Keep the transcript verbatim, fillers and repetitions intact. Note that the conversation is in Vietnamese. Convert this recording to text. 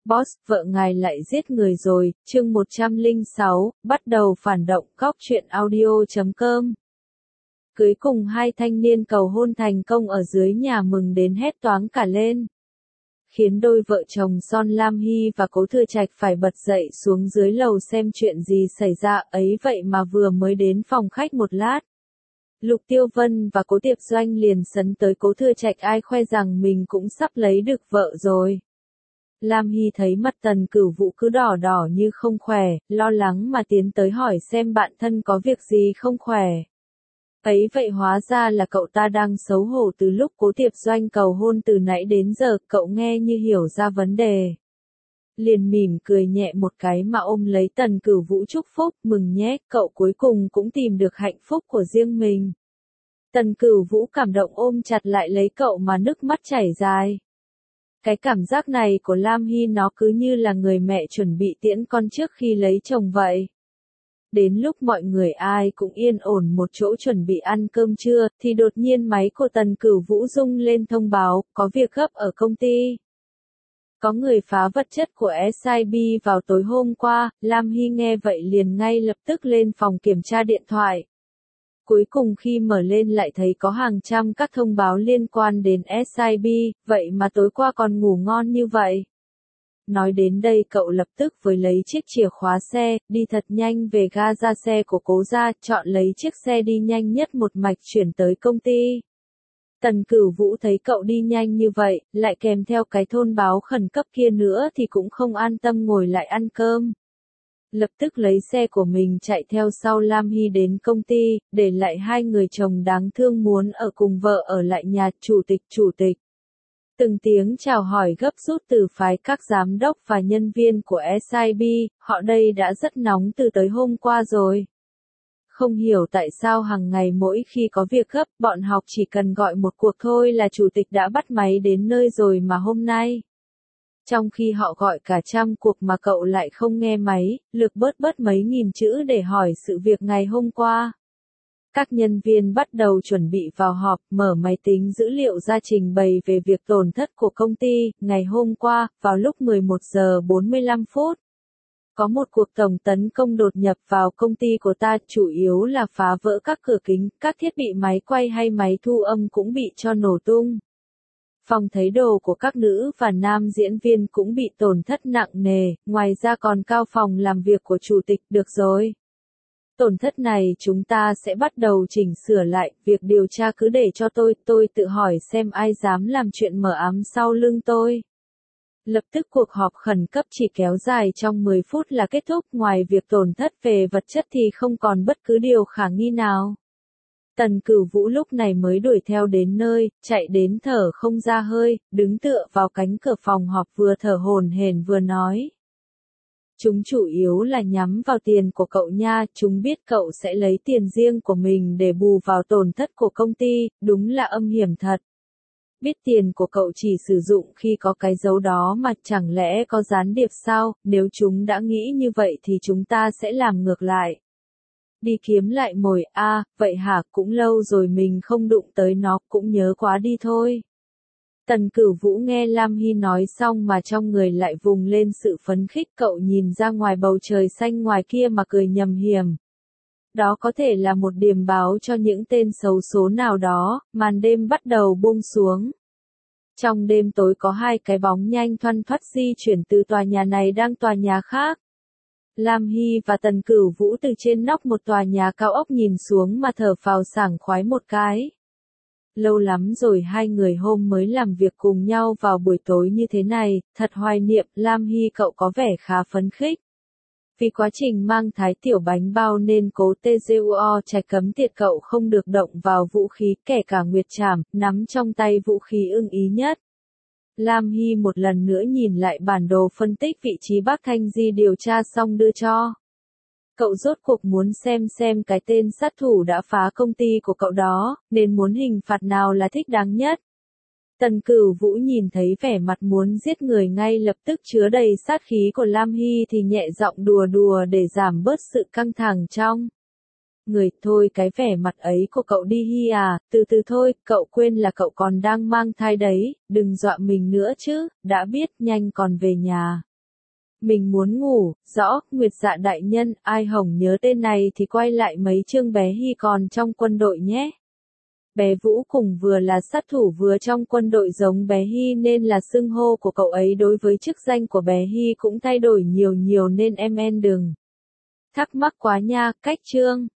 Boss, vợ ngài lại giết người rồi, chương một trăm lẻ sáu, bắt đầu phản động. Góc truyện audio chấm com. Cưới cùng hai thanh niên cầu hôn thành công ở dưới nhà mừng đến hét toáng cả lên. Khiến đôi vợ chồng Son Lam Hy và Cố Thừa Trạch phải bật dậy xuống dưới lầu xem chuyện gì xảy ra, ấy vậy mà vừa mới đến phòng khách một lát. Lục Tiêu Vân và Cố Tiệp Doanh liền sấn tới Cố Thừa Trạch ai khoe rằng mình cũng sắp lấy được vợ rồi. Lam Hy thấy mặt Tần Cửu Vũ cứ đỏ đỏ như không khỏe, lo lắng mà tiến tới hỏi xem bạn thân có việc gì không khỏe. Ấy vậy hóa ra là cậu ta đang xấu hổ từ lúc Cố Tiệp Doanh cầu hôn từ nãy đến giờ, cậu nghe như hiểu ra vấn đề. Liền mỉm cười nhẹ một cái mà ôm lấy Tần Cửu Vũ chúc phúc, mừng nhé, cậu cuối cùng cũng tìm được hạnh phúc của riêng mình. Tần Cửu Vũ cảm động ôm chặt lại lấy cậu mà nước mắt chảy dài. Cái cảm giác này của Lam Hy nó cứ như là người mẹ chuẩn bị tiễn con trước khi lấy chồng vậy. Đến lúc mọi người ai cũng yên ổn một chỗ chuẩn bị ăn cơm trưa, thì đột nhiên máy của Tần Cửu Vũ rung lên thông báo, có việc gấp ở công ty. Có người phá vật chất của ét i bê vào tối hôm qua, Lam Hy nghe vậy liền ngay lập tức lên phòng kiểm tra điện thoại. Cuối cùng khi mở lên lại thấy có hàng trăm các thông báo liên quan đến ét i bê, vậy mà tối qua còn ngủ ngon như vậy. Nói đến đây cậu lập tức với lấy chiếc chìa khóa xe, đi thật nhanh về ga ra xe của Cố gia, chọn lấy chiếc xe đi nhanh nhất một mạch chuyển tới công ty. Tần Cửu Vũ thấy cậu đi nhanh như vậy, lại kèm theo cái thông báo khẩn cấp kia nữa thì cũng không an tâm ngồi lại ăn cơm. Lập tức lấy xe của mình chạy theo sau Lam Hy đến công ty, để lại hai người chồng đáng thương muốn ở cùng vợ ở lại nhà chủ tịch chủ tịch. Từng tiếng chào hỏi gấp rút từ phái các giám đốc và nhân viên của ét i bê, họ đây đã rất nóng từ tới hôm qua rồi. Không hiểu tại sao hàng ngày mỗi khi có việc gấp, bọn học chỉ cần gọi một cuộc thôi là chủ tịch đã bắt máy đến nơi rồi mà hôm nay. Trong khi họ gọi cả trăm cuộc mà cậu lại không nghe máy, lược bớt bớt mấy nghìn chữ để hỏi sự việc ngày hôm qua. Các nhân viên bắt đầu chuẩn bị vào họp, mở máy tính dữ liệu ra trình bày về việc tổn thất của công ty. Ngày hôm qua, vào lúc mười một giờ bốn mươi lăm phút, có một cuộc tổng tấn công đột nhập vào công ty của ta, chủ yếu là phá vỡ các cửa kính, các thiết bị máy quay hay máy thu âm cũng bị cho nổ tung. Phòng thấy đồ của các nữ và nam diễn viên cũng bị tổn thất nặng nề, ngoài ra còn cao phòng làm việc của chủ tịch. Được rồi. Tổn thất này chúng ta sẽ bắt đầu chỉnh sửa lại, việc điều tra cứ để cho tôi, tôi tự hỏi xem ai dám làm chuyện mờ ám sau lưng tôi. Lập tức cuộc họp khẩn cấp chỉ kéo dài trong mười phút là kết thúc, ngoài việc tổn thất về vật chất thì không còn bất cứ điều khả nghi nào. Tần Cửu Vũ lúc này mới đuổi theo đến nơi, chạy đến thở không ra hơi, đứng tựa vào cánh cửa phòng họp vừa thở hổn hển vừa nói. Chúng chủ yếu là nhắm vào tiền của cậu nha, chúng biết cậu sẽ lấy tiền riêng của mình để bù vào tổn thất của công ty, đúng là âm hiểm thật. Biết tiền của cậu chỉ sử dụng khi có cái dấu đó mà chẳng lẽ có gián điệp sao, nếu chúng đã nghĩ như vậy thì chúng ta sẽ làm ngược lại. Đi kiếm lại mồi, a à, vậy hả, cũng lâu rồi mình không đụng tới nó, cũng nhớ quá đi thôi. Tần Cửu Vũ nghe Lam Hy nói xong mà trong người lại vùng lên sự phấn khích, cậu nhìn ra ngoài bầu trời xanh ngoài kia mà cười nhầm hiểm. Đó có thể là một điềm báo cho những tên xấu số nào đó, màn đêm bắt đầu buông xuống. Trong đêm tối có hai cái bóng nhanh thoăn thoắt di chuyển từ tòa nhà này đang tòa nhà khác. Lam Hy và Tần Cửu Vũ từ trên nóc một tòa nhà cao ốc nhìn xuống mà thở phào sảng khoái một cái. Lâu lắm rồi hai người hôm mới làm việc cùng nhau vào buổi tối như thế này, thật hoài niệm. Lam Hy cậu có vẻ khá phấn khích. Vì quá trình mang thái tiểu bánh bao nên Cố tê giê u o Trạch cấm tiệt cậu không được động vào vũ khí, kể cả nguyệt trảm, nắm trong tay vũ khí ưng ý nhất. Lam Hy một lần nữa nhìn lại bản đồ phân tích vị trí Bắc Thanh Di điều tra xong đưa cho. Cậu rốt cuộc muốn xem xem cái tên sát thủ đã phá công ty của cậu đó, nên muốn hình phạt nào là thích đáng nhất. Tần Cửu Vũ nhìn thấy vẻ mặt muốn giết người ngay lập tức chứa đầy sát khí của Lam Hy thì nhẹ giọng đùa đùa để giảm bớt sự căng thẳng trong người. Thôi cái vẻ mặt ấy của cậu đi Hy à, từ từ thôi, cậu quên là cậu còn đang mang thai đấy, đừng dọa mình nữa chứ, đã biết, nhanh còn về nhà. Mình muốn ngủ, rõ, Nguyệt Dạ đại nhân, ai hồng nhớ tên này thì quay lại mấy chương bé Hy còn trong quân đội nhé. Bé Vũ cùng vừa là sát thủ vừa trong quân đội giống bé Hy nên là xưng hô của cậu ấy đối với chức danh của bé Hy cũng thay đổi nhiều nhiều nên em en đừng thắc mắc quá nha, cách chương.